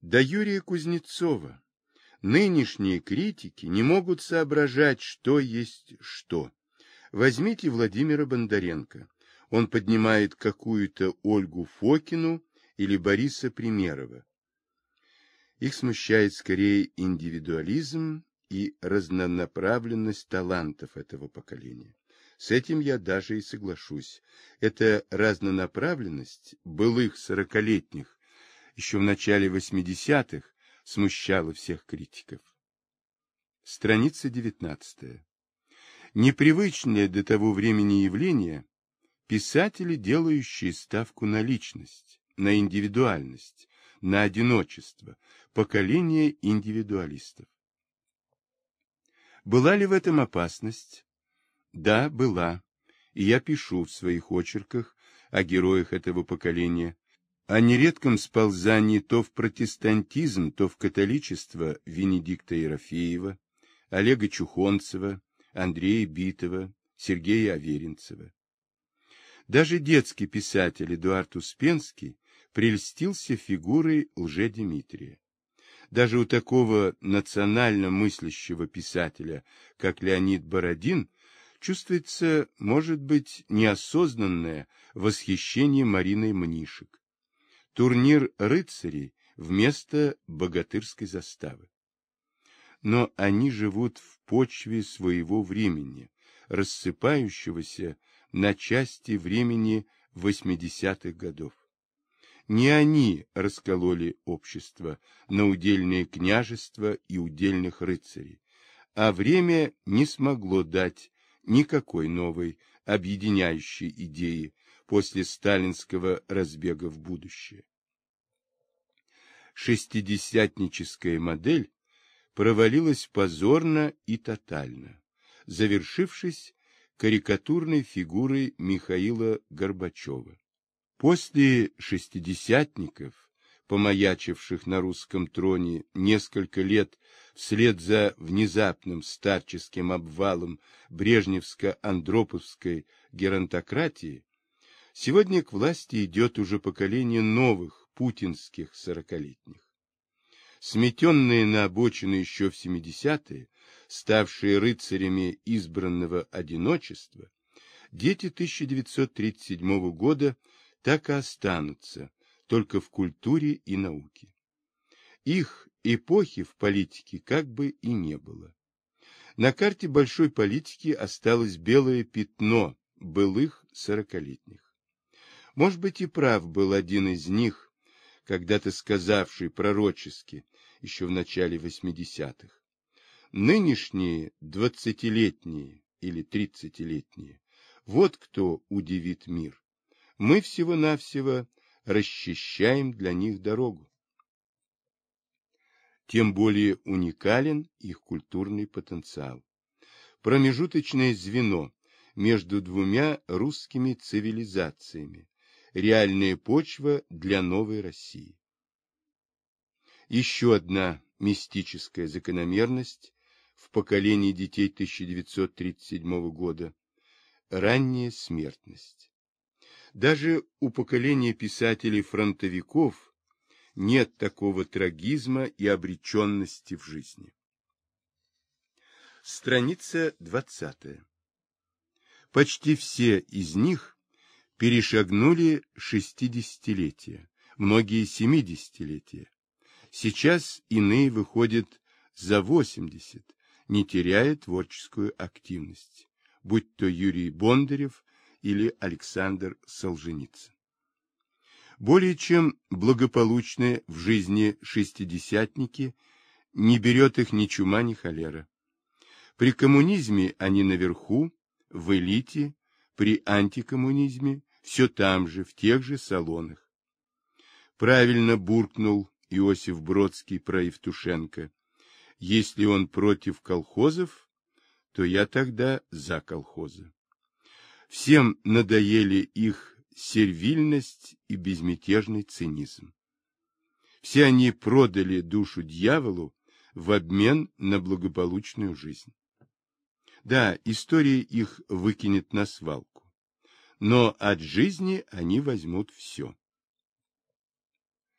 До Юрия Кузнецова нынешние критики не могут соображать, что есть что. Возьмите Владимира Бондаренко. Он поднимает какую-то Ольгу Фокину или Бориса Примерова. Их смущает скорее индивидуализм и разнонаправленность талантов этого поколения. С этим я даже и соглашусь. Эта разнонаправленность былых 40-летних еще в начале 80-х смущала всех критиков. Страница 19. Непривычное до того времени явление – писатели, делающие ставку на личность, на индивидуальность, на одиночество, поколение индивидуалистов. Была ли в этом опасность? Да, была, и я пишу в своих очерках о героях этого поколения, о нередком сползании то в протестантизм, то в католичество Венедикта Ерофеева, Олега Чухонцева, Андрея Битова, Сергея Аверинцева. Даже детский писатель Эдуард Успенский прельстился фигурой Лжедимитрия. Даже у такого национально мыслящего писателя, как Леонид Бородин, чувствуется, может быть, неосознанное восхищение Мариной Мнишек. Турнир рыцарей вместо богатырской заставы. Но они живут в почве своего времени, рассыпающегося на части времени 80-х годов. Не они раскололи общество на удельные княжества и удельных рыцарей, а время не смогло дать никакой новой объединяющей идеи после сталинского разбега в будущее. Шестидесятническая модель провалилась позорно и тотально, завершившись карикатурной фигурой Михаила Горбачева. После шестидесятников, помаячивших на русском троне несколько лет вслед за внезапным старческим обвалом брежневско-андроповской геронтократии, сегодня к власти идет уже поколение новых путинских 40-летних. Сметенные на обочину еще в 70-е, ставшие рыцарями избранного одиночества, дети 1937 года так и останутся, только в культуре и науке. Их эпохи в политике как бы и не было. На карте большой политики осталось белое пятно былых 40-летних. Может быть, и прав был один из них, когда-то сказавший пророчески, еще в начале 80-х. Нынешние 20-летние или 30-летние, вот кто удивит мир. Мы всего-навсего расчищаем для них дорогу. Тем более уникален их культурный потенциал. Промежуточное звено между двумя русскими цивилизациями, реальная почва для новой России. Еще одна мистическая закономерность в поколении детей 1937 года – ранняя смертность. Даже у поколения писателей-фронтовиков нет такого трагизма и обреченности в жизни. Страница 20. Почти все из них перешагнули 60-летия, многие 70-летия. Сейчас иные выходят за 80, не теряя творческую активность, будь то Юрий Бондарев или Александр Солженицын. Более чем благополучные в жизни шестидесятники не берет их ни чума, ни холера. При коммунизме они наверху, в элите, при антикоммунизме все там же, в тех же салонах. Правильно буркнул Иосиф Бродский про Евтушенко. Если он против колхозов, то я тогда за колхозы. Всем надоели их сервильность и безмятежный цинизм. Все они продали душу дьяволу в обмен на благополучную жизнь. Да, история их выкинет на свалку, но от жизни они возьмут все.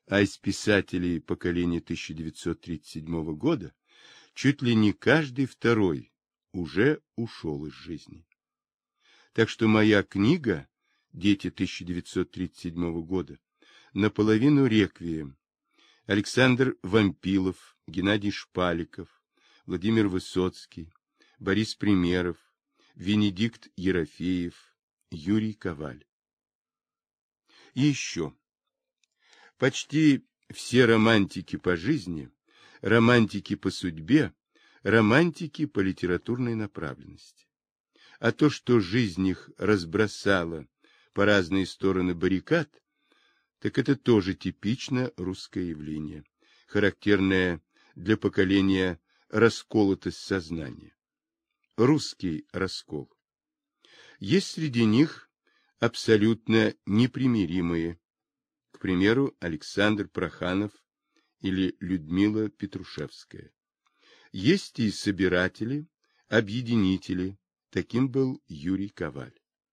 а из писателей поколения 1937 года чуть ли не каждый второй уже ушел из жизни. Так что моя книга «Дети 1937 года» наполовину реквием. Александр Вампилов, Геннадий Шпаликов, Владимир Высоцкий, Борис Примеров, Венедикт Ерофеев, Юрий Коваль. И еще. Почти все романтики по жизни, романтики по судьбе, романтики по литературной направленности. А то, что жизнь их разбросала по разные стороны баррикад, так это тоже типично русское явление, характерное для поколения расколотость сознания. Русский раскол. Есть среди них абсолютно непримиримые, к примеру, Александр Проханов или Людмила Петрушевская. Есть и собиратели, объединители, таким был Юрий Коваль.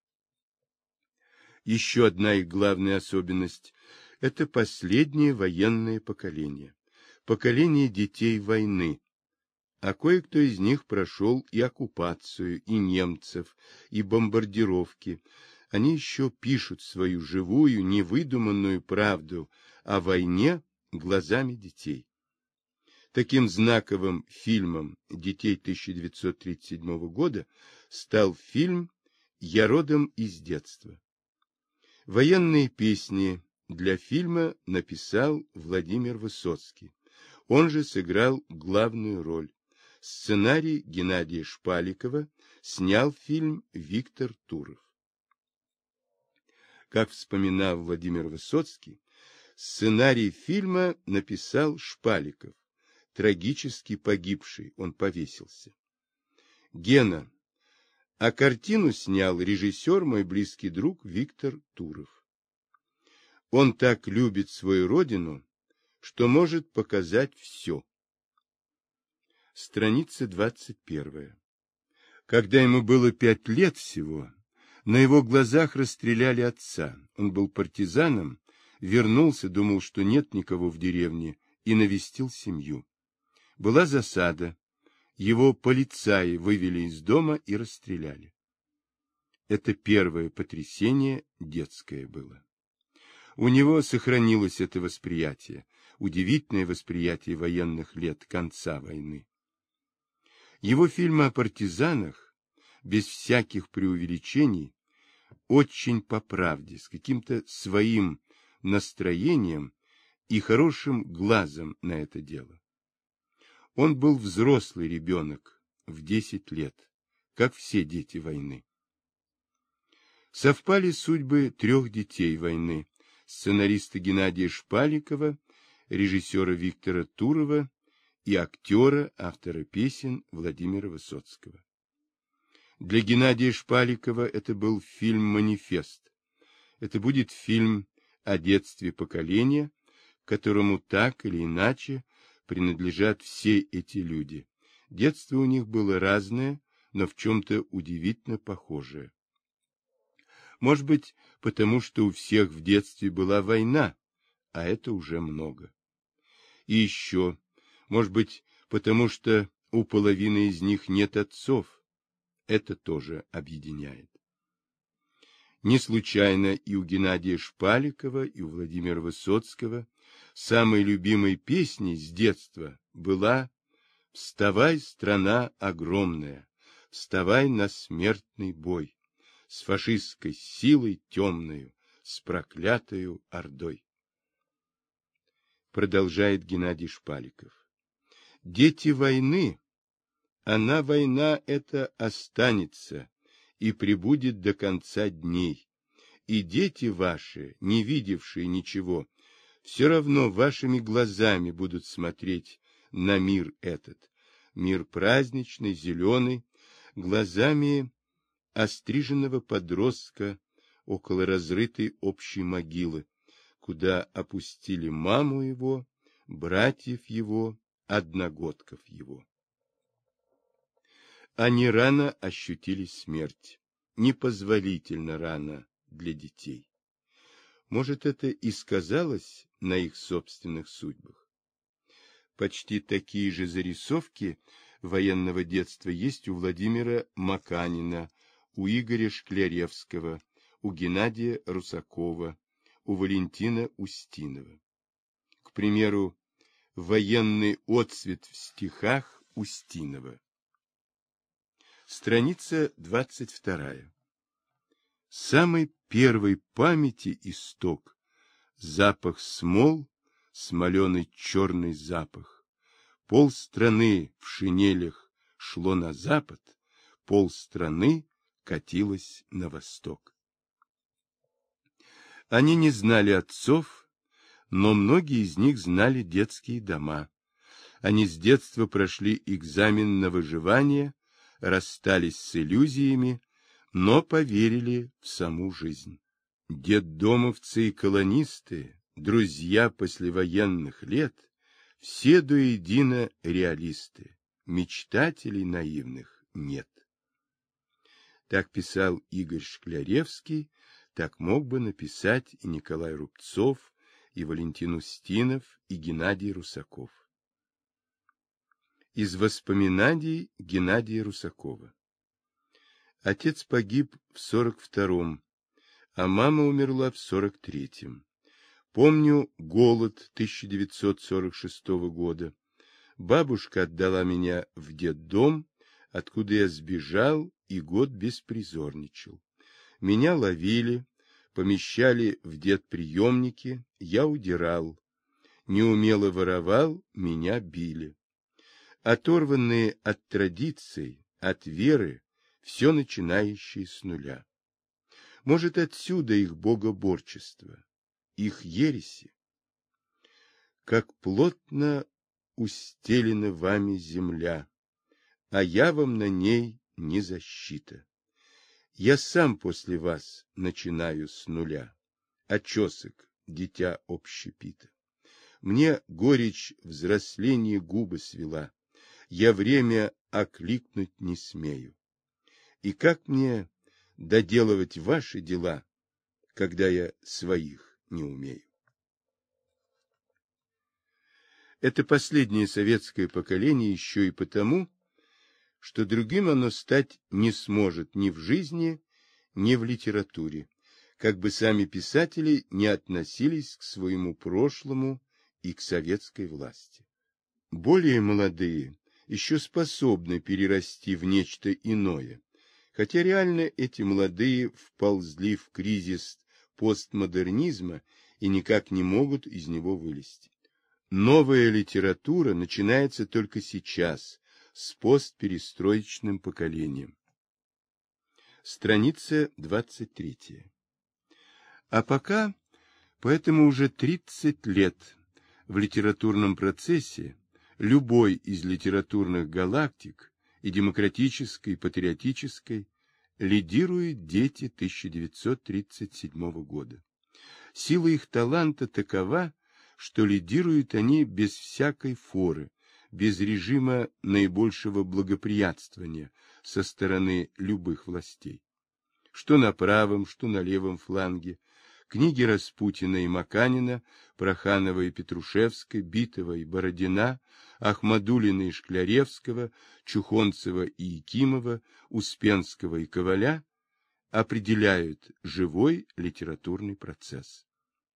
Еще одна их главная особенность – это последнее военное поколение, поколение детей войны, а кое-кто из них прошел и оккупацию, и немцев, и бомбардировки. Они еще пишут свою живую, невыдуманную правду о войне глазами детей. Таким знаковым фильмом детей 1937 года стал фильм «Я родом из детства». Военные песни для фильма написал Владимир Высоцкий. Он же сыграл главную роль. Сценарий Геннадия Шпаликова снял фильм Виктор Туров. Как вспоминал Владимир Высоцкий, сценарий фильма написал Шпаликов, трагически погибший, он повесился. Гена, а картину снял режиссер, мой близкий друг Виктор Туров. Он так любит свою родину, что может показать все. Страница 21. Когда ему было 5 лет всего, на его глазах расстреляли отца. Он был партизаном, вернулся, думал, что нет никого в деревне, и навестил семью. Была засада. Его полицаи вывели из дома и расстреляли. Это первое потрясение детское было. У него сохранилось это восприятие, удивительное восприятие военных лет конца войны. Его фильмы о партизанах, без всяких преувеличений, очень по правде, с каким-то своим настроением и хорошим глазом на это дело. Он был взрослый ребенок в 10 лет, как все дети войны. Совпали судьбы 3 детей войны, сценариста Геннадия Шпаликова, режиссера Виктора Турова и актера, автора песен Владимира Высоцкого. Для Геннадия Шпаликова это был фильм-манифест. Это будет фильм о детстве поколения, которому так или иначе принадлежат все эти люди. Детство у них было разное, но в чем-то удивительно похожее. Может быть, потому что у всех в детстве была война, а это уже много. И еще, может быть, потому что у половины из них нет отцов. Это тоже объединяет. Не случайно и у Геннадия Шпаликова, и у Владимира Высоцкого самой любимой песней с детства была «Вставай, страна огромная, вставай на смертный бой, с фашистской силой темною, с проклятою ордой». Продолжает Геннадий Шпаликов. Дети войны, она война эта останется и пребудет до конца дней. И дети ваши, не видевшие ничего, все равно вашими глазами будут смотреть на мир этот. Мир праздничный, зеленый, глазами остриженного подростка около разрытой общей могилы, куда опустили маму его, братьев его, одногодков его. Они рано ощутили смерть, непозволительно рано для детей. Может, это и сказалось на их собственных судьбах. Почти такие же зарисовки военного детства есть у Владимира Маканина, у Игоря Шкляревского, у Геннадия Русакова, у Валентина Устинова. К примеру, военный отцвет в стихах Устинова. Страница 22. Самой первой памяти исток, запах смол, смоленый черный запах. Полстраны в шинелях шло на запад, полстраны катилось на восток. Они не знали отцов, но многие из них знали детские дома. Они с детства прошли экзамен на выживание, расстались с иллюзиями, но поверили в саму жизнь. Детдомовцы и колонисты, друзья послевоенных лет, все до едино реалисты, мечтателей наивных нет. Так писал Игорь Шкляревский, так мог бы написать и Николай Рубцов, и Валентин Устинов, и Геннадий Русаков. Из воспоминаний Геннадия Русакова. Отец погиб в 42-м, а мама умерла в 43-м. Помню голод 1946 года. Бабушка отдала меня в детдом, откуда я сбежал и год беспризорничал. Меня ловили, помещали в детприемники, я удирал. Неумело воровал, меня били. Оторванные от традиций, от веры, все начинающие с нуля. Может, отсюда их богоборчество, их ереси? Как плотно устелена вами земля, а я вам на ней не защита. Я сам после вас начинаю с нуля, очесок, дитя общепита. Мне горечь взросления губы свела, я время окликнуть не смею. И как мне доделывать ваши дела, когда я своих не умею? Это последнее советское поколение еще и потому, что другим оно стать не сможет ни в жизни, ни в литературе, как бы сами писатели не относились к своему прошлому и к советской власти. Более молодые еще способны перерасти в нечто иное, хотя реально эти молодые вползли в кризис постмодернизма и никак не могут из него вылезти. Новая литература начинается только сейчас, с постперестроечным поколением. Страница 23. А пока, поэтому уже 30 лет в литературном процессе любой из литературных галактик, и демократической, и патриотической, лидируют дети 1937 года. Сила их таланта такова, что лидируют они без всякой форы, без режима наибольшего благоприятствования со стороны любых властей. Что на правом, что на левом фланге, книги Распутина и Маканина, Проханова и Петрушевской, Битова и Бородина, Ахмадуллина и Шкляревского, Чухонцева и Якимова, Успенского и Коваля определяют живой литературный процесс.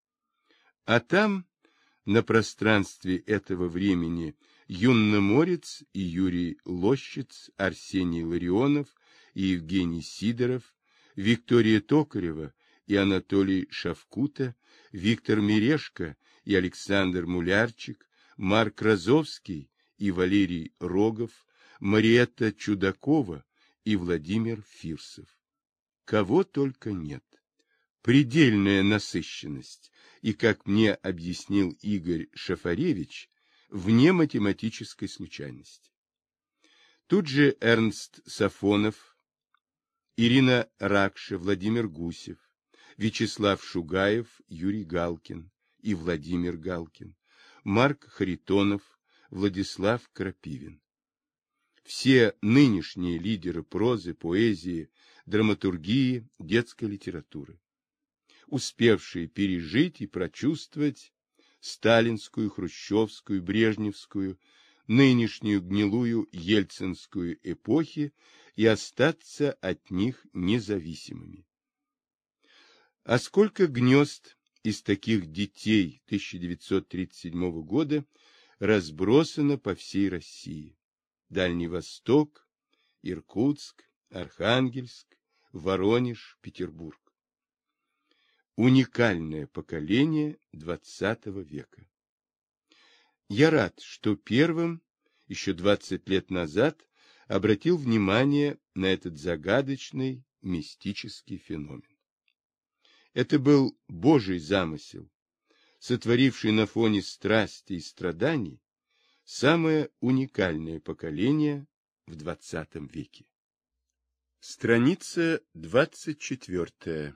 А там, на пространстве этого времени, Юнноморец и Юрий Лощиц, Арсений Ларионов и Евгений Сидоров, Виктория Токарева и Анатолий Шавкута, Виктор Мирешко и Александр Мулярчик, Марк Розовский и Валерий Рогов, Мариэтта Чудакова и Владимир Фирсов. Кого только нет. Предельная насыщенность и, как мне объяснил Игорь Шафаревич, вне математической случайности. Тут же Эрнст Сафонов, Ирина Ракша, Владимир Гусев, Вячеслав Шугаев, Юрий Галкин и Владимир Галкин, Марк Харитонов, Владислав Крапивин. Все нынешние лидеры прозы, поэзии, драматургии, детской литературы, успевшие пережить и прочувствовать сталинскую, хрущевскую, брежневскую, нынешнюю гнилую ельцинскую эпохи и остаться от них независимыми. А сколько гнезд из таких детей 1937 года разбросано по всей России? Дальний Восток, Иркутск, Архангельск, Воронеж, Петербург. Уникальное поколение XX века. Я рад, что первым, еще 20 лет назад, обратил внимание на этот загадочный мистический феномен. Это был Божий замысел, сотворивший на фоне страсти и страданий самое уникальное поколение в XX веке. Страница 24.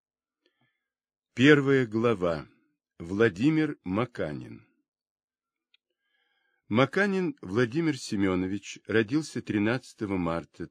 Первая глава. Владимир Маканин. Маканин Владимир Семенович родился 13 марта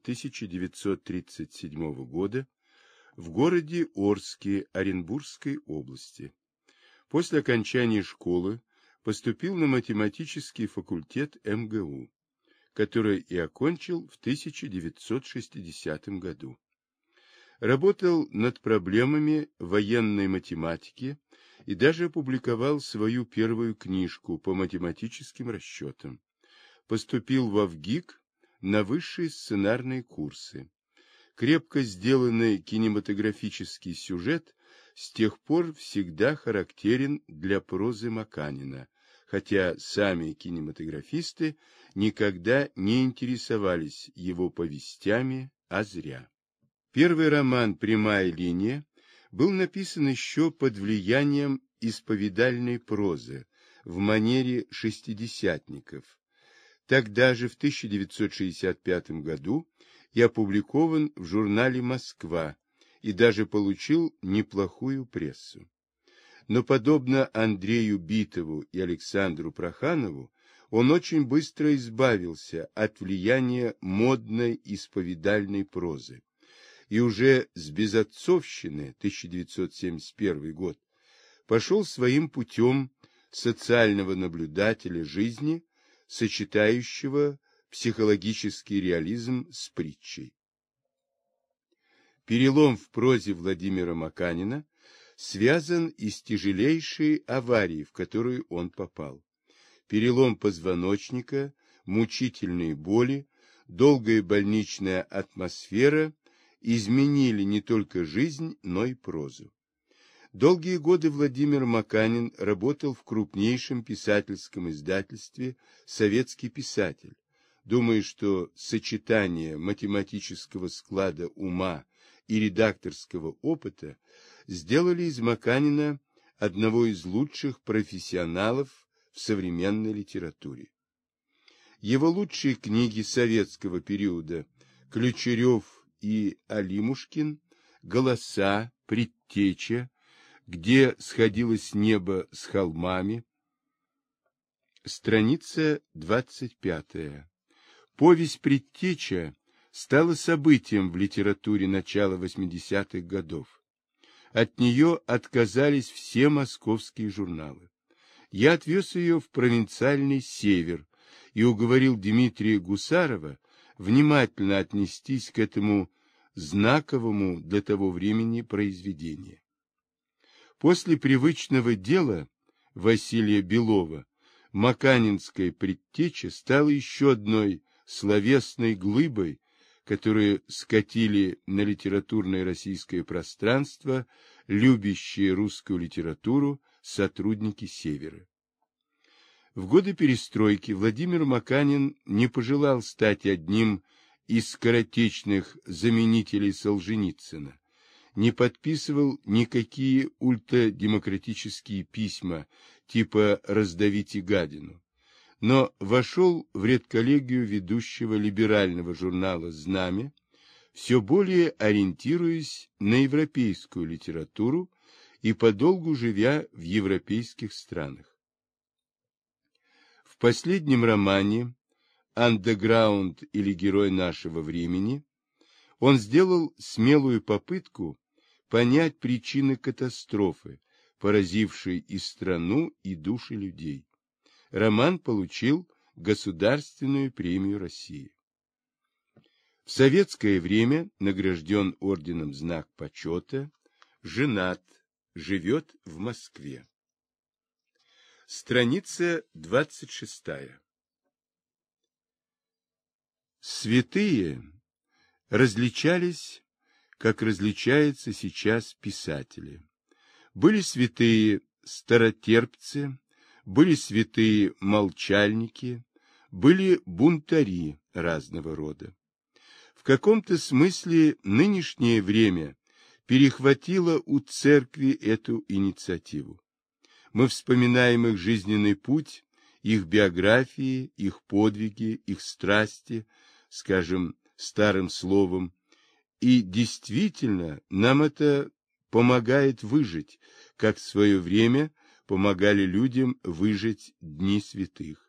1937 года в городе Орске Оренбургской области. После окончания школы поступил на математический факультет МГУ, который и окончил в 1960 году. Работал над проблемами военной математики и даже опубликовал свою первую книжку по математическим расчетам. Поступил во ВГИК на высшие сценарные курсы. Крепко сделанный кинематографический сюжет с тех пор всегда характерен для прозы Маканина, хотя сами кинематографисты никогда не интересовались его повестями, а зря. Первый роман «Прямая линия» был написан еще под влиянием исповедальной прозы в манере шестидесятников. Тогда же, в 1965 году, и опубликован в журнале «Москва» и даже получил неплохую прессу. Но, подобно Андрею Битову и Александру Проханову, он очень быстро избавился от влияния модной исповедальной прозы. И уже с «Безотцовщины» 1971 год пошел своим путем социального наблюдателя жизни, сочетающего психологический реализм с притчей. Перелом в прозе Владимира Маканина связан и с тяжелейшей аварией, в которую он попал. Перелом позвоночника, мучительные боли, долгая больничная атмосфера изменили не только жизнь, но и прозу. Долгие годы Владимир Маканин работал в крупнейшем писательском издательстве «Советский писатель», думая, что сочетание математического склада ума и редакторского опыта сделали из Маканина одного из лучших профессионалов в современной литературе. Его лучшие книги советского периода «Ключерев и Алимушкин», «Голоса», «Предтеча», «Где сходилось небо с холмами». Страница 25. Повесть «Предтеча» стала событием в литературе начала 80-х годов. От нее отказались все московские журналы. Я отвез ее в провинциальный Север и уговорил Дмитрия Гусарова внимательно отнестись к этому знаковому для того времени произведению. После привычного дела Василия Белова маканинская «Предтеча» стала еще одной словесной глыбой, которую скатили на литературное российское пространство любящие русскую литературу сотрудники Севера. В годы перестройки Владимир Маканин не пожелал стать одним из скоротечных заменителей Солженицына, не подписывал никакие ультрадемократические письма типа «Раздавите гадину», но вошел в редколлегию ведущего либерального журнала «Знамя», все более ориентируясь на европейскую литературу и подолгу живя в европейских странах. В последнем романе «Андеграунд» или «Герой нашего времени» он сделал смелую попытку понять причины катастрофы, поразивший и страну, и души людей. Роман получил Государственную премию России. В советское время награжден орденом Знак почета, женат, живет в Москве. Страница 26. Святые различались, как различаются сейчас писатели. Были святые старотерпцы, были святые молчальники, были бунтари разного рода. В каком-то смысле нынешнее время перехватило у церкви эту инициативу. Мы вспоминаем их жизненный путь, их биографии, их подвиги, их страсти, скажем, старым словом, и действительно нам это помогает выжить, как в свое время помогали людям выжить дни святых.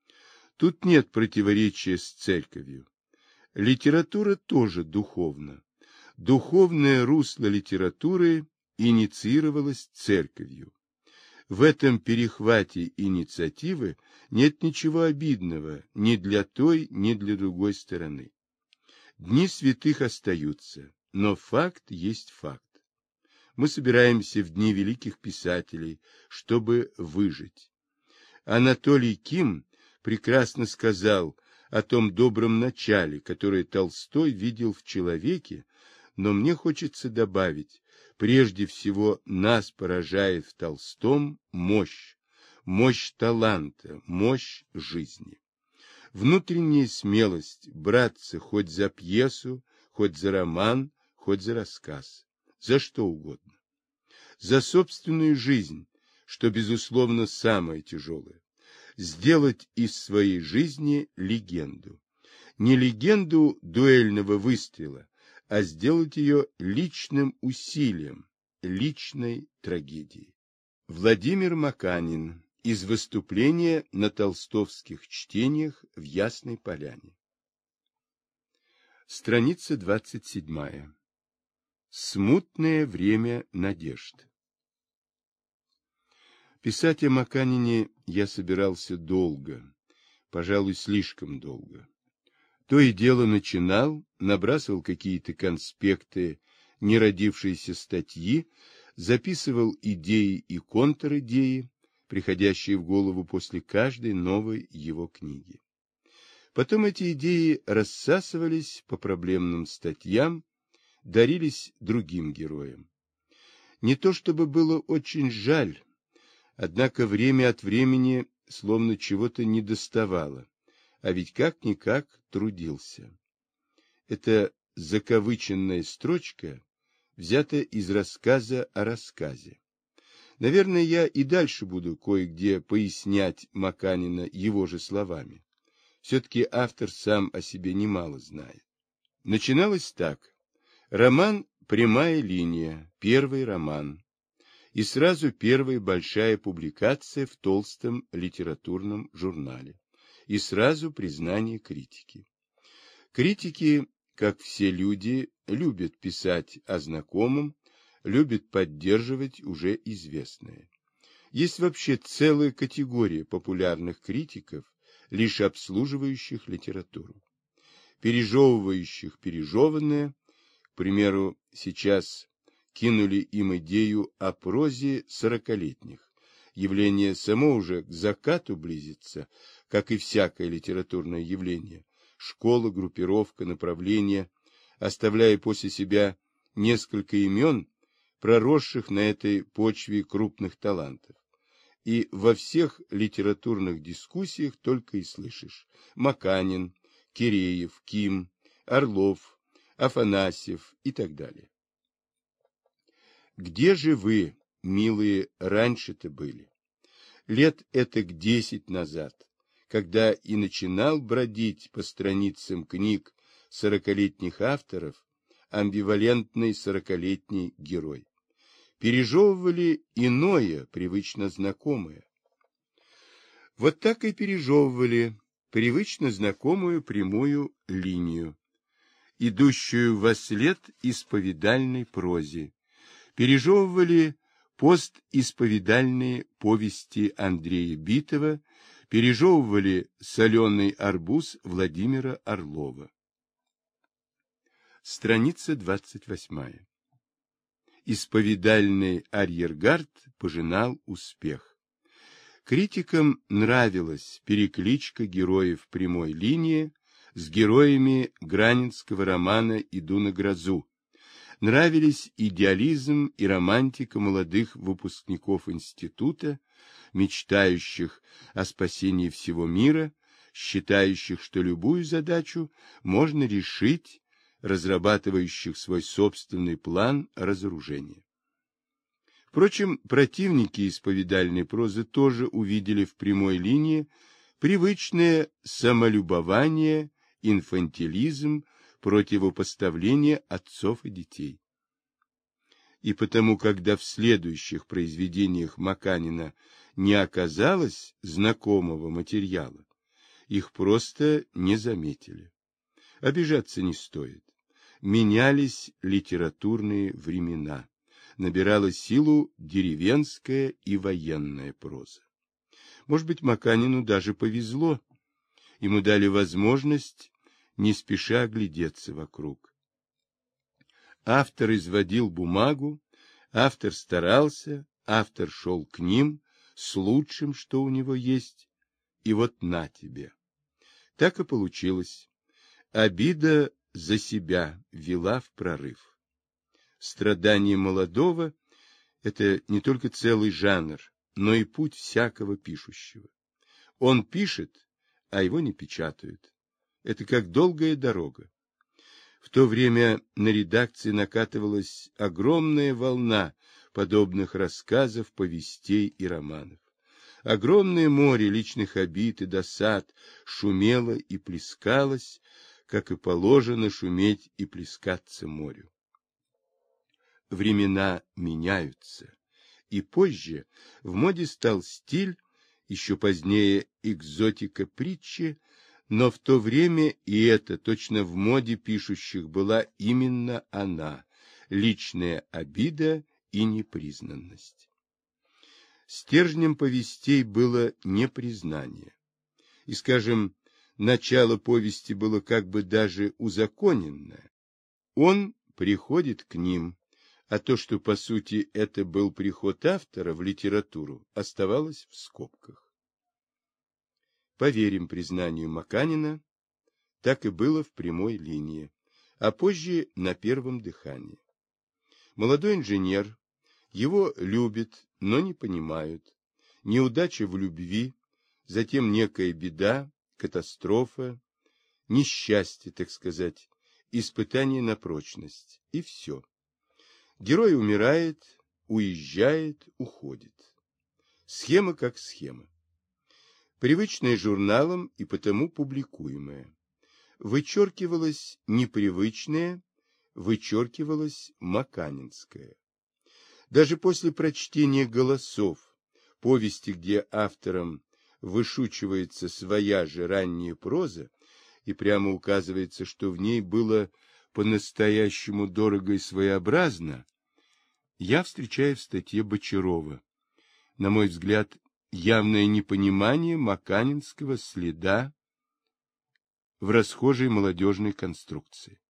Тут нет противоречия с церковью. Литература тоже духовна. Духовное русло литературы инициировалось церковью. В этом перехвате инициативы нет ничего обидного ни для той, ни для другой стороны. Дни святых остаются, но факт есть факт. Мы собираемся в дни великих писателей, чтобы выжить. Анатолий Ким прекрасно сказал о том добром начале, которое Толстой видел в человеке, но мне хочется добавить, прежде всего нас поражает в Толстом мощь, мощь таланта, мощь жизни. Внутренняя смелость браться хоть за пьесу, хоть за роман, хоть за рассказ, за что угодно. За собственную жизнь, что, безусловно, самое тяжелое. Сделать из своей жизни легенду. Не легенду дуэльного выстрела, а сделать ее личным усилием, личной трагедией. Владимир Маканин. Из выступления на толстовских чтениях в Ясной Поляне. Страница 27. Смутное время надежд. Писать о Маканине я собирался долго, пожалуй, слишком долго. То и дело начинал, набрасывал какие-то конспекты, неродившиеся статьи, записывал идеи и контр-идеи, приходящие в голову после каждой новой его книги. Потом эти идеи рассасывались по проблемным статьям, дарились другим героям. Не то чтобы было очень жаль, однако время от времени словно чего-то недоставало, а ведь как-никак трудился. Эта закавыченная строчка взята из рассказа о рассказе. Наверное, я и дальше буду кое-где пояснять Маканина его же словами. Все-таки автор сам о себе немало знает. Начиналось так. Роман «Прямая линия», первый роман. И сразу первая большая публикация в толстом литературном журнале. И сразу признание критики. Критики, как все люди, любят писать о знакомом, любят поддерживать уже известное. Есть вообще целая категория популярных критиков, лишь обслуживающих литературу. Пережевывающих пережеванное, к примеру, сейчас кинули им идею о прозе сорокалетних. Явление само уже к закату близится, как и всякое литературное явление. Школа, группировка, направление, оставляя после себя несколько имен, проросших на этой почве крупных талантов. И во всех литературных дискуссиях только и слышишь: Маканин, Киреев, Ким, Орлов, Афанасьев и так далее. Где же вы, милые, раньше-то были? Лет этак 10 назад, когда и начинал бродить по страницам книг сорокалетних авторов, амбивалентный сорокалетний герой. Пережевывали иное, привычно знакомое. Вот так и пережевывали привычно знакомую прямую линию, идущую вослед исповедальной прозе. Пережевывали постисповедальные повести Андрея Битова пережевывали соленый арбуз Владимира Орлова. Страница 28. Исповедальный арьергард пожинал успех. Критикам нравилась перекличка героев прямой линии с героями гранинского романа «Иду на грозу». Нравились идеализм и романтика молодых выпускников института, мечтающих о спасении всего мира, считающих, что любую задачу можно решить, разрабатывающих свой собственный план разоружения. Впрочем, противники исповедальной прозы тоже увидели в прямой линии привычное самолюбование, инфантилизм, противопоставление отцов и детей. И потому, когда в следующих произведениях Маканина не оказалось знакомого материала, их просто не заметили. Обижаться не стоит. Менялись литературные времена. Набирала силу деревенская и военная проза. Может быть, Маканину даже повезло. Ему дали возможность не спеша оглядеться вокруг. Автор изводил бумагу, автор старался, автор шел к ним с лучшим, что у него есть, и вот на тебе. Так и получилось. Обида за себя вела в прорыв. Страдание молодого — это не только целый жанр, но и путь всякого пишущего. Он пишет, а его не печатают. Это как долгая дорога. В то время на редакции накатывалась огромная волна подобных рассказов, повестей и романов. Огромное море личных обид и досад шумело и плескалось, как и положено шуметь и плескаться морю. Времена меняются, и позже в моде стал стиль, еще позднее экзотика притчи, но в то время и это точно в моде пишущих была именно она, личная обида и непризнанность. Стержнем повестей было непризнание. И, скажем, начало повести было как бы даже узаконенное. Он приходит к ним, а то, что по сути это был приход автора в литературу, оставалось в скобках. Поверим признанию Маканина, так и было в прямой линии, а позже на первом дыхании. Молодой инженер, его любят, но не понимают. Неудача в любви, затем некая беда, катастрофа, несчастье, так сказать, испытание на прочность, и все. Герой умирает, уезжает, уходит. Схема как схема. Привычная журналом и потому публикуемая. Вычеркивалось непривычное, вычеркивалось маканинское. Даже после прочтения «Голосов», повести, где автором вышучивается своя же ранняя проза, и прямо указывается, что в ней было по-настоящему дорого и своеобразно, я встречаю в статье Бочарова, на мой взгляд, явное непонимание маканинского следа в расхожей молодежной конструкции.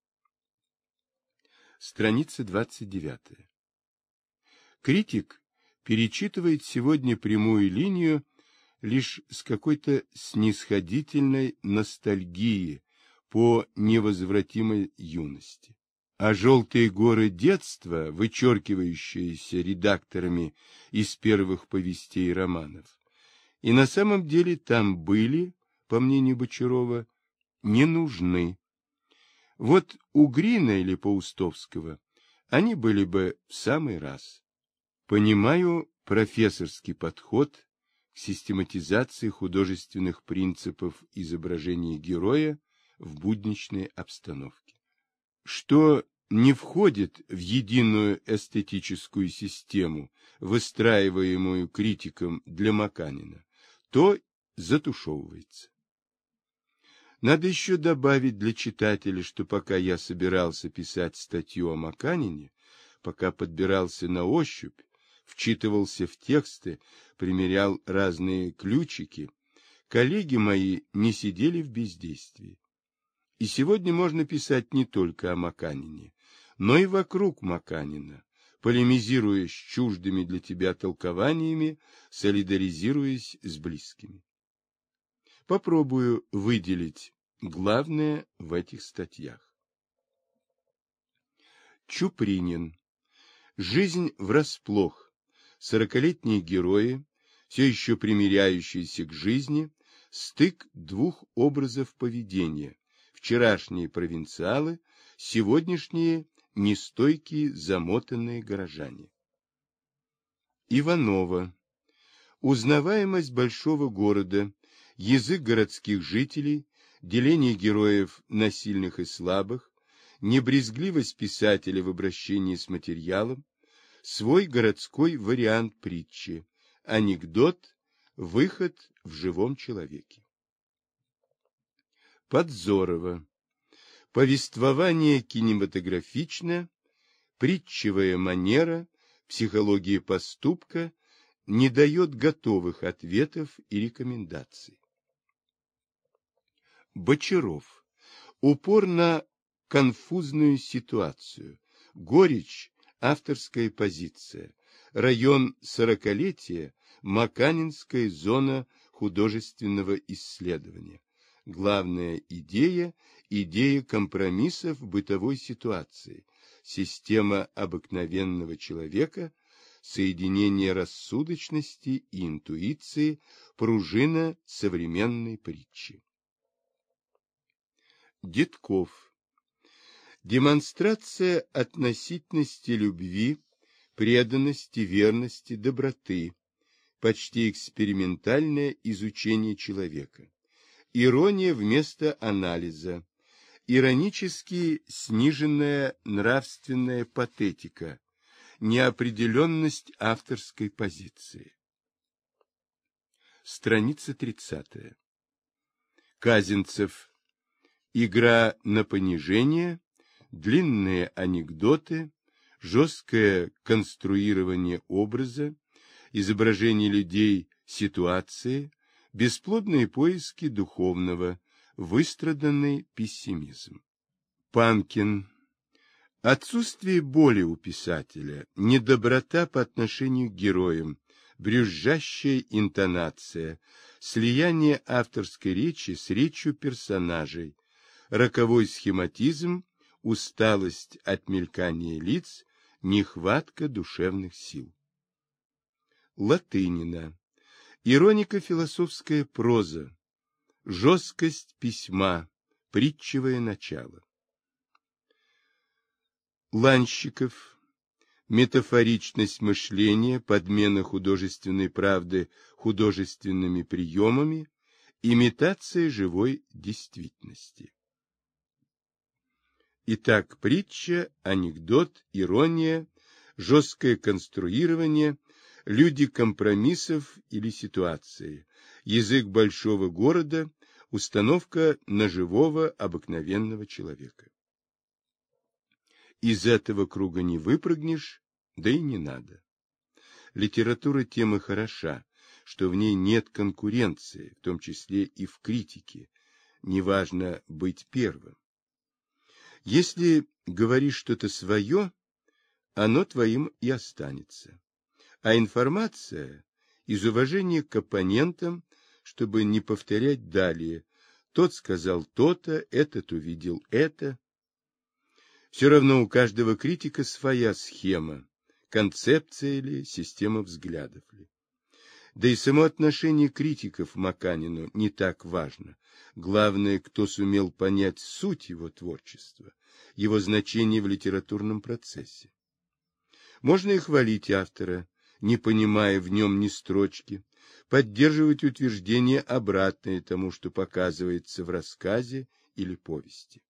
Страница 29. Критик перечитывает сегодня прямую линию лишь с какой-то снисходительной ностальгией по невозвратимой юности. А желтые горы детства, вычеркивающиеся редакторами из первых повестей и романов, и на самом деле там были, по мнению Бочарова, не нужны. Вот у Грина или Паустовского они были бы в самый раз. Понимаю профессорский подход к систематизации художественных принципов изображения героя в будничной обстановке. Что не входит в единую эстетическую систему, выстраиваемую критиком для Маканина, то затушевывается. Надо еще добавить для читателя, что пока я собирался писать статью о Маканине, пока подбирался на ощупь, вчитывался в тексты, примерял разные ключики, коллеги мои не сидели в бездействии. И сегодня можно писать не только о Маканине, но и вокруг Маканина, полемизируя с чуждыми для тебя толкованиями, солидаризируясь с близкими. Попробую выделить главное в этих статьях. Чупринин. Жизнь врасплох. 40-летние герои, все еще примиряющиеся к жизни, стык двух образов поведения. Вчерашние провинциалы, сегодняшние нестойкие замотанные горожане. Иванова. Узнаваемость большого города, язык городских жителей, деление героев на сильных и слабых, небрезгливость писателя в обращении с материалом, свой городской вариант притчи, анекдот, выход в живом человеке. Подзорова. Повествование кинематографично, притчевая манера, психология поступка не дает готовых ответов и рекомендаций. Бочаров. Упор на конфузную ситуацию, горечь, авторская позиция, район 40-летия, Маканинская зона художественного исследования. Главная идея – идея компромисса в бытовой ситуации, система обыкновенного человека, соединение рассудочности и интуиции, пружина современной притчи. Детков. Демонстрация относительности любви, преданности, верности, доброты, почти экспериментальное изучение человека. Ирония вместо анализа, иронически сниженная нравственная патетика, неопределенность авторской позиции. Страница 30. Казинцев. Игра на понижение, длинные анекдоты, жесткое конструирование образа, изображение людей, ситуации, бесплодные поиски духовного, выстраданный пессимизм. Панкин. Отсутствие боли у писателя, недоброта по отношению к героям, брюзжащая интонация, слияние авторской речи с речью персонажей, роковой схематизм, усталость от мелькания лиц, нехватка душевных сил. Латынина. Иронико-философская проза, жесткость письма, притчевое начало. Ланщиков. Метафоричность мышления, подмена художественной правды художественными приемами, имитация живой действительности. Итак, притча, анекдот, ирония, жесткое конструирование, люди компромиссов или ситуации, язык большого города, установка на живого обыкновенного человека. Из этого круга не выпрыгнешь, да и не надо. Литература тем и хороша, что в ней нет конкуренции, в том числе и в критике, неважно быть первым. Если говоришь что-то свое, оно твоим и останется. А информация из уважения к оппонентам, чтобы не повторять далее, тот сказал то-то, этот увидел это. Все равно у каждого критика своя схема, концепция ли, система взглядов ли. Да и само отношение критиков к Маканину не так важно. Главное, кто сумел понять суть его творчества, его значение в литературном процессе. Можно и хвалить автора, не понимая в нем ни строчки, поддерживать утверждения, обратные тому, что показывается в рассказе или повести.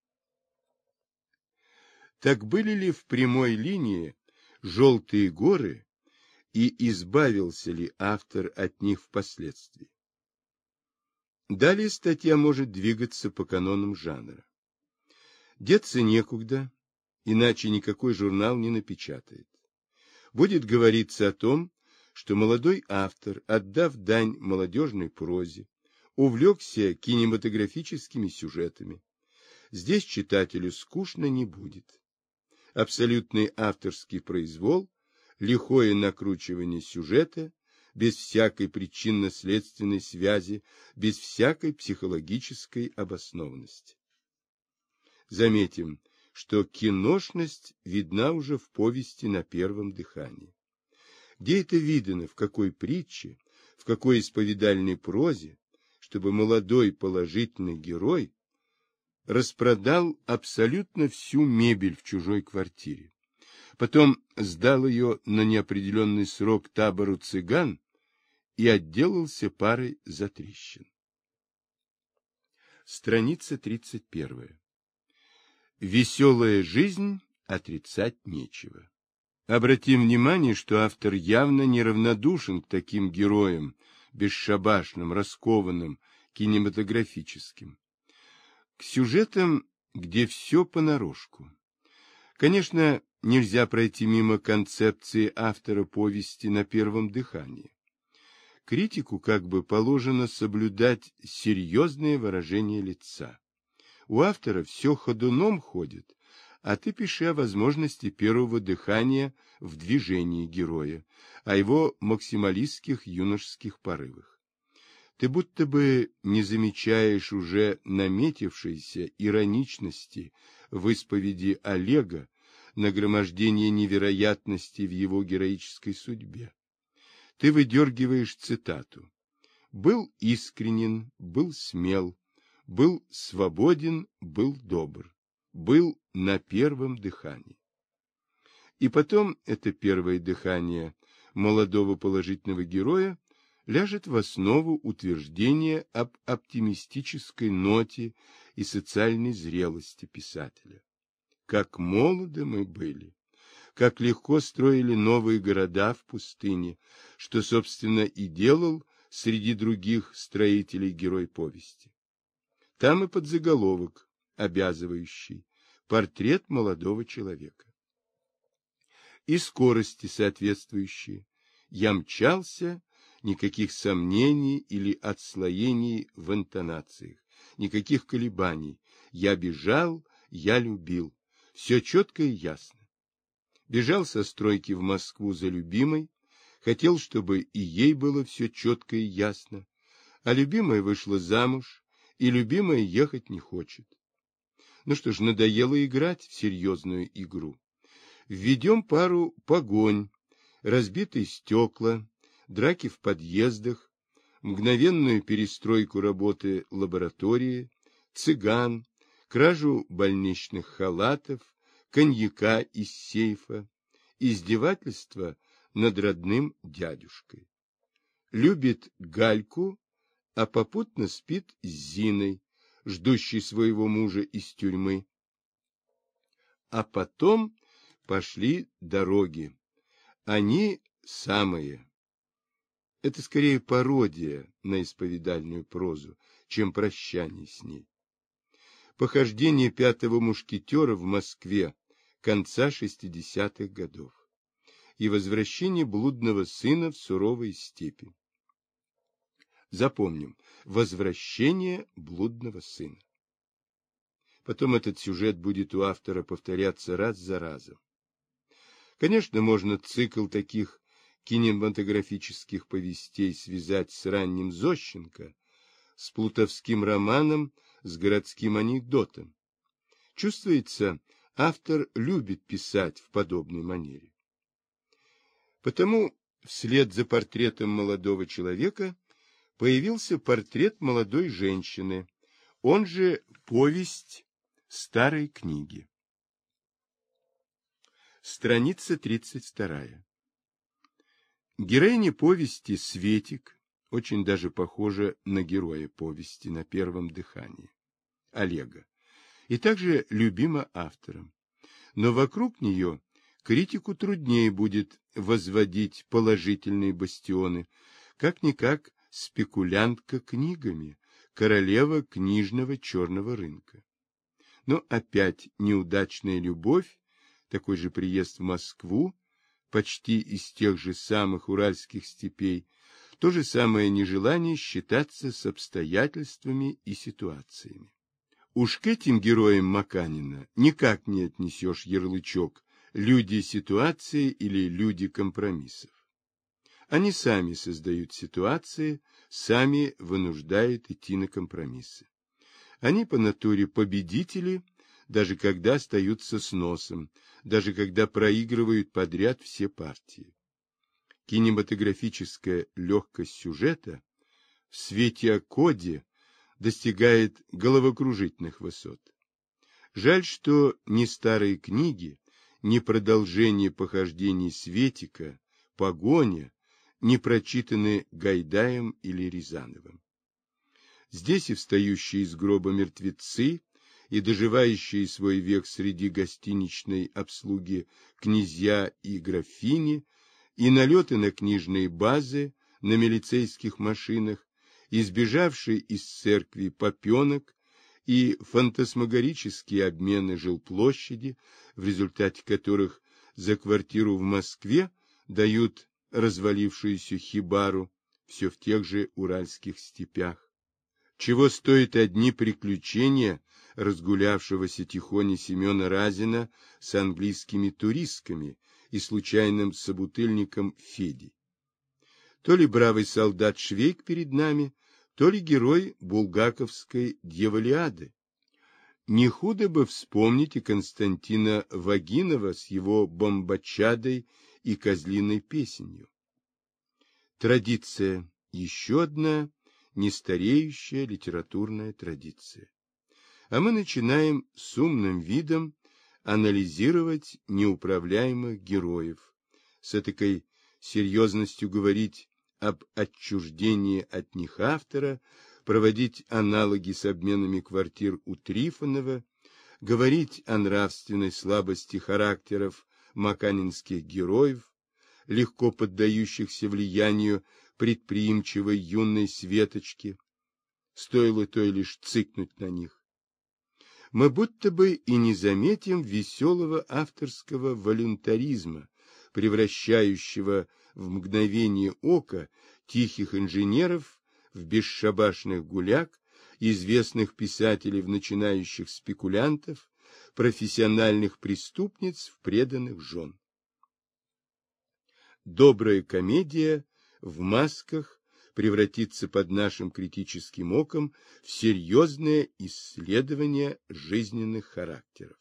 Так были ли в прямой линии желтые горы, и избавился ли автор от них впоследствии? Далее статья может двигаться по канонам жанра. Деться некуда, иначе никакой журнал не напечатает. будет говориться о том, что молодой автор, отдав дань молодежной прозе, увлекся кинематографическими сюжетами. Здесь читателю скучно не будет. Абсолютный авторский произвол, лихое накручивание сюжета, без всякой причинно-следственной связи, без всякой психологической обоснованности. Заметим, что киношность видна уже в повести «На первом дыхании». Где это видано, в какой притче, в какой исповедальной прозе, чтобы молодой положительный герой распродал абсолютно всю мебель в чужой квартире, потом сдал ее на неопределенный срок табору цыган и отделался парой затрещин. Страница 31. Веселая жизнь отрицать нечего. Обратим внимание, что автор явно неравнодушен к таким героям, бесшабашным, раскованным, кинематографическим. К сюжетам, где все понарошку. Конечно, нельзя пройти мимо концепции автора повести «На первом дыхании». Критику как бы положено соблюдать серьезное выражение лица. У автора все ходуном ходит, а ты пиши о возможности первого дыхания в движении героя, о его максималистских юношеских порывах. Ты будто бы не замечаешь уже наметившейся ироничности в исповеди Олега, нагромождения невероятности в его героической судьбе. Ты выдергиваешь цитату: «Был искренен, был смел, был свободен, был добр, был на первом дыхании». И потом это первое дыхание молодого положительного героя ляжет в основу утверждения об оптимистической ноте и социальной зрелости писателя. Как молоды мы были, как легко строили новые города в пустыне, что, собственно, и делал среди других строителей герой повести. Там и подзаголовок, обязывающий, портрет молодого человека. И скорости соответствующие. Я мчался, никаких сомнений или отслоений в интонациях, никаких колебаний. Я бежал, я любил. Все четко и ясно. Бежал со стройки в Москву за любимой, хотел, чтобы и ей было все четко и ясно, а любимая вышла замуж, и любимая ехать не хочет. Ну что ж, надоело играть в серьезную игру. Введем пару погонь, разбитые стекла, драки в подъездах, мгновенную перестройку работы лаборатории, цыган, кражу больничных халатов, коньяка из сейфа, издевательство над родным дядюшкой. Любит Гальку, а попутно спит с Зиной, ждущей своего мужа из тюрьмы. А потом пошли дороги. Они самые. Это скорее пародия на исповедальную прозу, чем прощание с ней. Похождение пятого мушкетера в Москве конца 60-х годов и возвращение блудного сына в суровые степи. Запомним, возвращение блудного сына. Потом этот сюжет будет у автора повторяться раз за разом. Конечно, можно цикл таких кинематографических повестей связать с ранним Зощенко, с плутовским романом, с городским анекдотом. Чувствуется, автор любит писать в подобной манере. Потому вслед за портретом молодого человека появился портрет молодой женщины, он же повесть старой книги. Страница 32. Героиня повести Светик очень даже похожа на героя повести «На первом дыхании» Олега, и также любима автором. Но вокруг нее критику труднее будет возводить положительные бастионы, как-никак спекулянтка книгами, королева книжного черного рынка. Но опять неудачная любовь, такой же приезд в Москву, почти из тех же самых уральских степей, то же самое нежелание считаться с обстоятельствами и ситуациями. Уж к этим героям Маканина никак не отнесешь ярлычок «люди ситуации» или «люди компромиссов». Они сами создают ситуации, сами вынуждают идти на компромиссы. Они по натуре победители, даже когда остаются с носом, даже когда проигрывают подряд все партии. Кинематографическая легкость сюжета в свете о коде достигает головокружительных высот. Жаль, что ни старые книги, ни продолжение похождений Светика, Погоня не прочитаны Гайдаем или Рязановым. Здесь и встающие из гроба мертвецы, и доживающие свой век среди гостиничной обслуги князья и графини, и налеты на книжные базы, на милицейских машинах, избежавший из церкви попенок, и фантасмагорические обмены жилплощади, в результате которых за квартиру в Москве дают развалившуюся хибару, все в тех же уральских степях. Чего стоят одни приключения разгулявшегося тихоня Семена Разина с английскими туристками и случайным собутыльником Федей. То ли бравый солдат Швейк перед нами, то ли герой булгаковской Дьяволиады. Не худо бы вспомнить и Константина Вагинова с его бомбачадой и козлиной песенью. Традиция, еще одна нестареющая литературная традиция. А мы начинаем с умным видом анализировать неуправляемых героев, с этакой серьезностью говорить об отчуждении от них автора, проводить аналоги с обменами квартир у Трифонова, говорить о нравственной слабости характеров маканинских героев, легко поддающихся влиянию предприимчивой юной Светочки. Стоило той лишь цыкнуть на них. Мы будто бы и не заметим веселого авторского волюнтаризма, превращающего в мгновение ока тихих инженеров в бесшабашных гуляк, известных писателей в начинающих спекулянтов, профессиональных преступниц в преданных жен. Добрая комедия в масках превратится под нашим критическим оком в серьезное исследование жизненных характеров.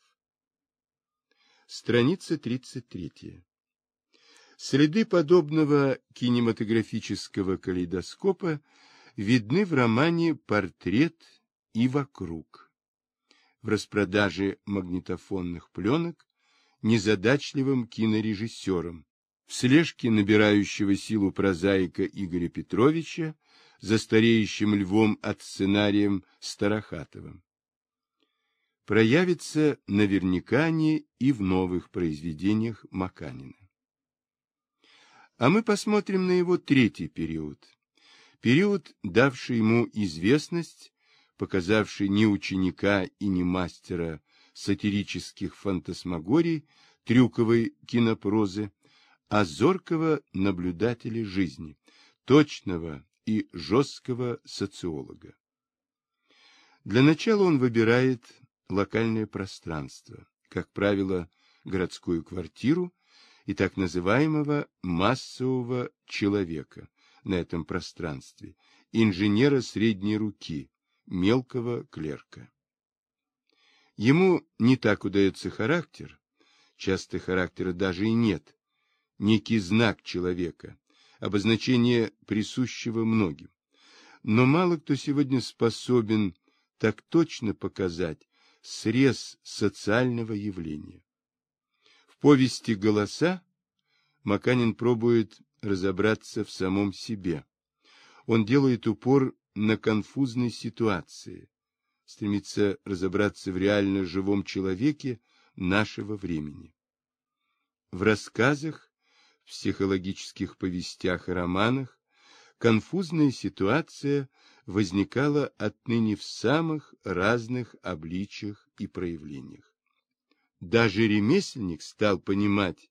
Страница 33. Следы подобного кинематографического калейдоскопа видны в романе «Портрет и вокруг». В распродаже магнитофонных пленок незадачливым кинорежиссером, в слежке набирающего силу прозаика Игоря Петровича за стареющим львом от сценарием Старохатовым. Проявится наверняка они и в новых произведениях Маканина. А мы посмотрим на его третий период. Период, давший ему известность, показавший ни ученика и ни мастера сатирических фантасмагорий, трюковой кинопрозы, а зоркого наблюдателя жизни, точного и жесткого социолога. Для начала он выбирает локальное пространство, как правило, городскую квартиру и так называемого массового человека на этом пространстве, инженера средней руки, мелкого клерка. Ему не так удается характер, часто характера даже и нет, некий знак человека, обозначение присущего многим. Но мало кто сегодня способен так точно показать срез социального явления. В повести «Голоса» Маканин пробует разобраться в самом себе. Он делает упор на конфузной ситуации, стремится разобраться в реально живом человеке нашего времени. В рассказах, в психологических повестях и романах конфузная ситуация возникала отныне в самых разных обличиях и проявлениях. Даже ремесленник стал понимать,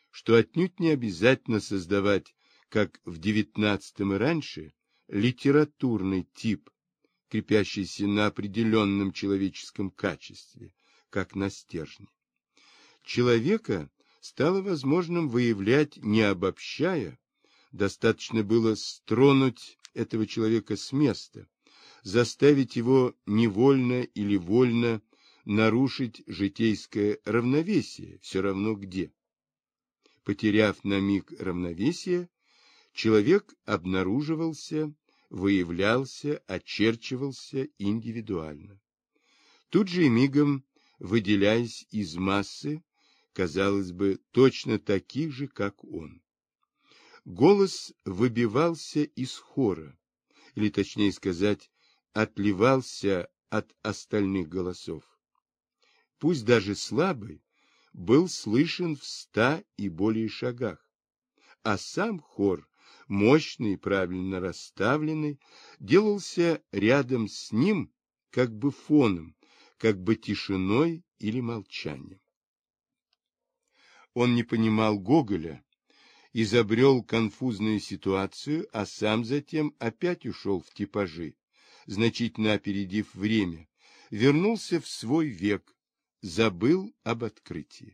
что отнюдь не обязательно создавать, как в XIX и раньше, литературный тип, крепящийся на определенном человеческом качестве, как на стержне. Человека стало возможным выявлять, не обобщая, достаточно было стронуть этого человека с места, заставить его невольно или вольно нарушить житейское равновесие, все равно где. Потеряв на миг равновесие, человек обнаруживался, выявлялся, очерчивался индивидуально. Тут же и мигом, выделяясь из массы, казалось бы, точно таких же, как он. Голос выбивался из хора, или, точнее сказать, отливался от остальных голосов. Пусть даже слабый, был слышен в 100 и более шагах, а сам хор, мощный и правильно расставленный, делался рядом с ним как бы фоном, как бы тишиной или молчанием. Он не понимал Гоголя, изобрел конфузную ситуацию, а сам затем опять ушел в типажи, значительно опередив время, вернулся в свой век, забыл об открытии.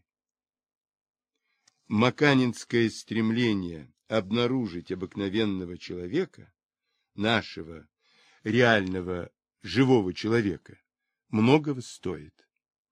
Маканинское стремление обнаружить обыкновенного человека, нашего реального живого человека, многого стоит.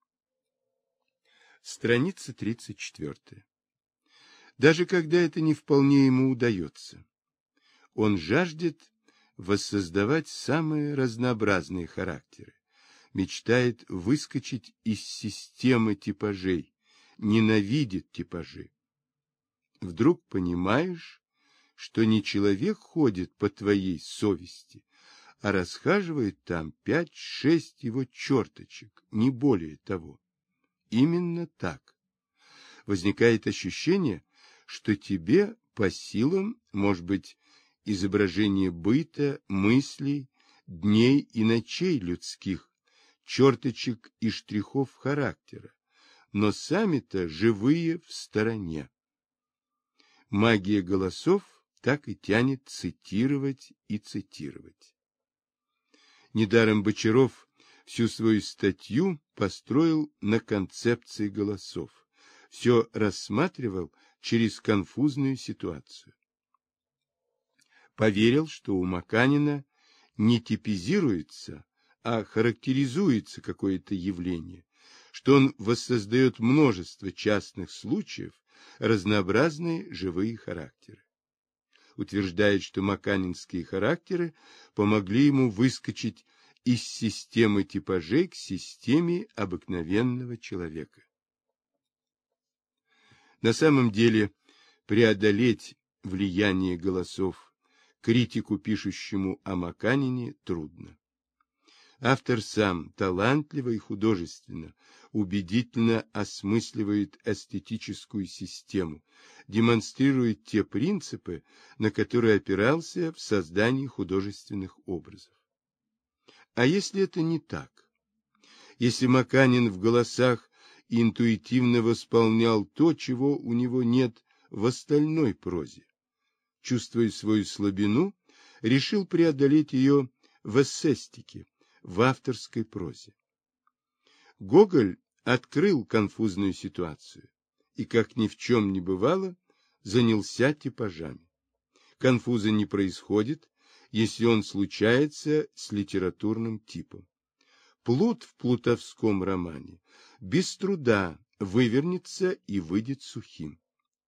Страница 34. Даже когда это не вполне ему удается, он жаждет воссоздавать самые разнообразные характеры, мечтает выскочить из системы типажей, ненавидит типажи. Вдруг понимаешь, что не человек ходит по твоей совести, а расхаживает там 5-6 его черточек, не более того. Именно так. Возникает ощущение, что тебе по силам, может быть, изображение быта, мыслей, дней и ночей людских, черточек и штрихов характера, но сами-то живые в стороне. Магия голосов так и тянет цитировать и цитировать. Недаром Бочаров всю свою статью построил на концепции голосов, все рассматривал через конфузную ситуацию. Поверил, что у Маканина не типизируется, а характеризуется какое-то явление, что он воссоздает множество частных случаев, разнообразные живые характеры. Утверждает, что маканинские характеры помогли ему выскочить из системы типажей к системе обыкновенного человека. На самом деле, преодолеть влияние голосов критику, пишущему о Маканине, трудно. Автор сам талантливо и художественно, убедительно осмысливает эстетическую систему, демонстрирует те принципы, на которые опирался в создании художественных образов. А если это не так? Если Маканин в голосах интуитивно восполнял то, чего у него нет в остальной прозе, чувствуя свою слабину, решил преодолеть ее в эссестике, в авторской прозе. Гоголь открыл конфузную ситуацию и, как ни в чем не бывало, занялся типажами. Конфуза не происходит, если он случается с литературным типом. Плут в плутовском романе без труда вывернется и выйдет сухим.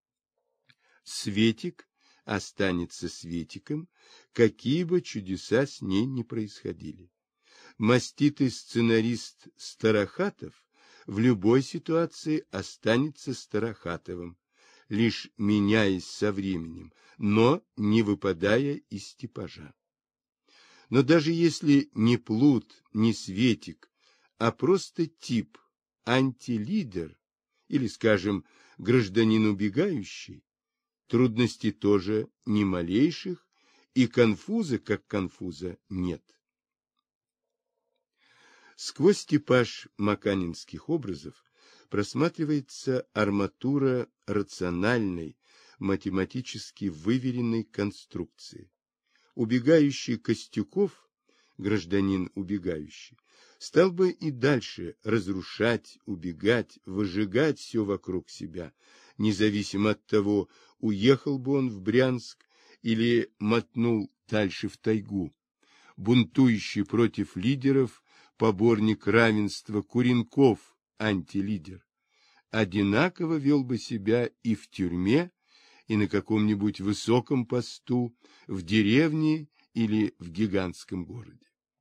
Светик останется светиком, какие бы чудеса с ней ни происходили. Маститый сценарист Старохатов в любой ситуации останется Старохатовым, лишь меняясь со временем, но не выпадая из типажа. Но даже если не Плут, не Светик, а просто тип, антилидер, или, скажем, гражданин убегающий, трудностей тоже ни малейших, и конфуза, как конфуза, нет. Сквозь типаж маканинских образов просматривается арматура рациональной, математически выверенной конструкции. Убегающий Костюков, гражданин убегающий, стал бы и дальше разрушать, убегать, выжигать все вокруг себя, независимо от того, уехал бы он в Брянск или мотнул дальше в тайгу. Бунтующий против лидеров, поборник равенства Куренков, антилидер, одинаково вел бы себя и в тюрьме, и на каком-нибудь высоком посту, в деревне или в гигантском городе.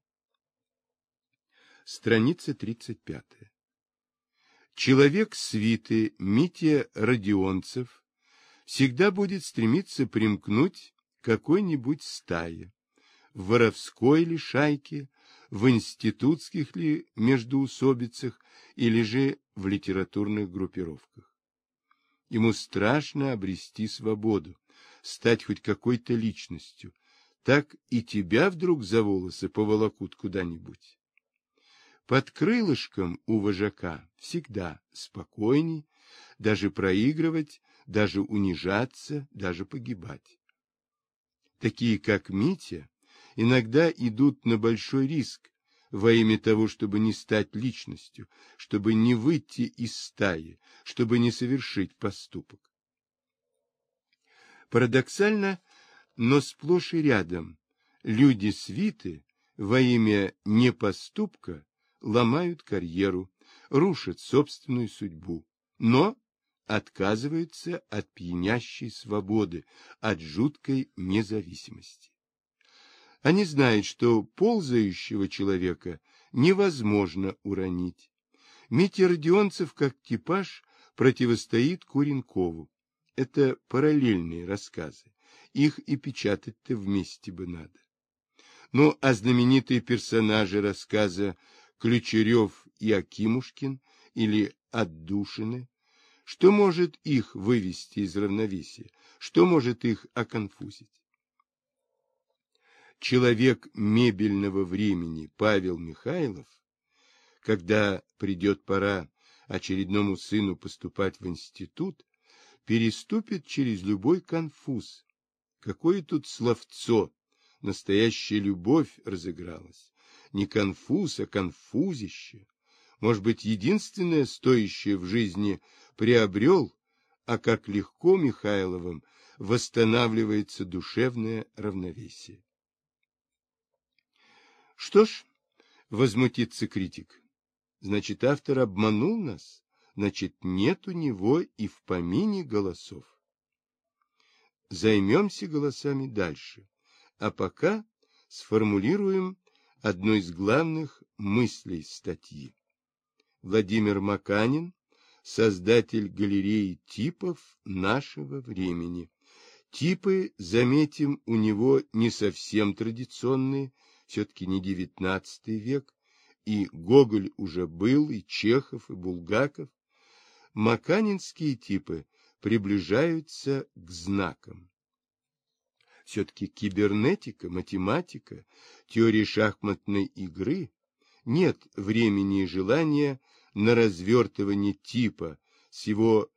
Страница 35. Человек свиты Митя Родионцев всегда будет стремиться примкнуть к какой-нибудь стае, в воровской ли шайке, в институтских ли междоусобицах или же в литературных группировках. Ему страшно обрести свободу, стать хоть какой-то личностью, так и тебя вдруг за волосы поволокут куда-нибудь. Под крылышком у вожака всегда спокойней, даже проигрывать, даже унижаться, даже погибать. Такие, как Митя, иногда идут на большой риск во имя того, чтобы не стать личностью, чтобы не выйти из стаи, чтобы не совершить поступок. Парадоксально, но сплошь и рядом люди свиты во имя непоступка ломают карьеру, рушат собственную судьбу, но отказываются от пьянящей свободы, от жуткой независимости. Они знают, что ползающего человека невозможно уронить. Митя Родионцев, как типаж, противостоит Куренкову. Это параллельные рассказы. Их и печатать-то вместе бы надо. Ну, а знаменитые персонажи рассказа Ключерев и Акимушкин или Отдушины, что может их вывести из равновесия, что может их оконфузить? Человек мебельного времени Павел Михайлов, когда придет пора очередному сыну поступать в институт, переступит через любой конфуз. Какое тут словцо, настоящая любовь разыгралась. Не конфуз, а конфузище. Может быть, единственное стоящее в жизни приобрел, а как легко Михайловым восстанавливается душевное равновесие. Что ж, возмутится критик, значит, автор обманул нас, значит, нет у него и в помине голосов. Займемся голосами дальше, а пока сформулируем одну из главных мыслей статьи. Владимир Маканин, создатель галереи типов нашего времени. Типы, заметим, у него не совсем традиционные, все-таки не XIX век, и Гоголь уже был, и Чехов, и Булгаков. Маканинские типы приближаются к знакам. Все-таки кибернетика, математика, теория шахматной игры, нет времени и желания на развертывание типа с его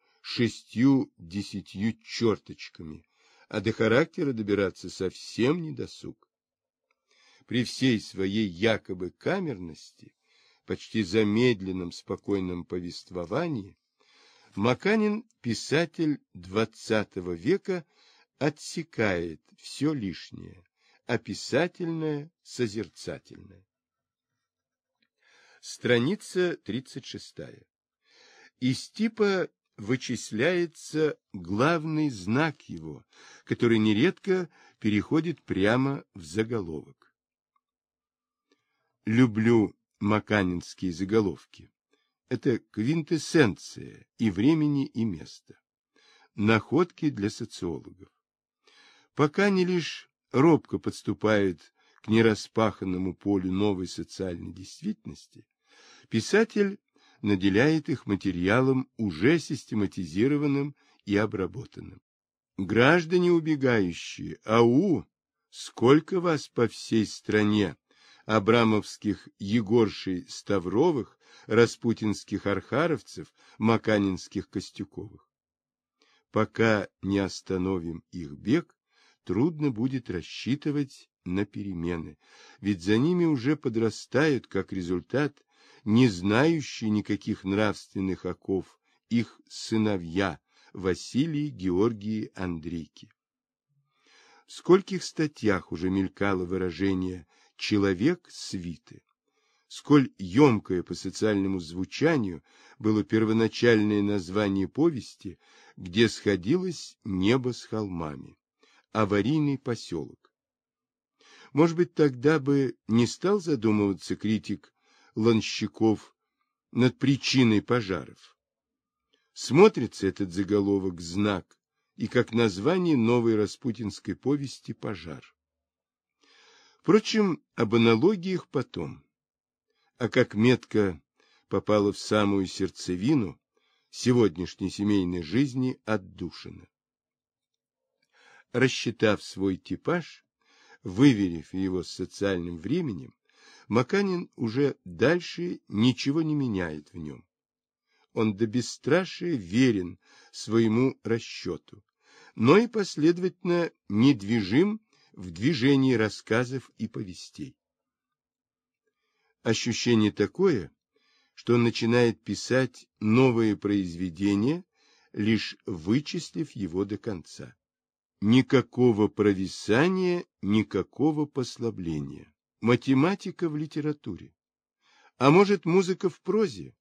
6-10 черточками, а до характера добираться совсем не досуг. При всей своей якобы камерности, почти замедленном спокойном повествовании, Маканин, писатель XX века, отсекает все лишнее, описательное, созерцательное. Страница 36. Из типа вычисляется главный знак его, который нередко переходит прямо в заголовок. Люблю маканинские заголовки. Это квинтэссенция и времени, и места. Находки для социологов. Пока они лишь робко подступают к нераспаханному полю новой социальной действительности, писатель наделяет их материалом уже систематизированным и обработанным. Граждане убегающие, ау, сколько вас по всей стране, абрамовских Егоршей Ставровых, распутинских Архаровцев, маканинских Костюковых. Пока не остановим их бег, трудно будет рассчитывать на перемены, ведь за ними уже подрастают, как результат, не знающие никаких нравственных оков, их сыновья Василий, Георгий, Андрейки. В скольких статьях уже мелькало выражение «человек свиты», сколь емкое по социальному звучанию было первоначальное название повести, где сходилось небо с холмами, аварийный поселок. Может быть, тогда бы не стал задумываться критик Ланщиков над причиной пожаров. Смотрится этот заголовок знак и как название новой распутинской повести «Пожар». Впрочем, об аналогиях потом. А как метко попала в самую сердцевину сегодняшней семейной жизни отдушина. Рассчитав свой типаж, выверив его с социальным временем, Маканин уже дальше ничего не меняет в нем. Он до бесстрашия верен своему расчету, но и последовательно недвижим в движении рассказов и повестей. Ощущение такое, что он начинает писать новые произведения, лишь вычислив его до конца. Никакого провисания, никакого послабления. Математика в литературе. А может, музыка в прозе?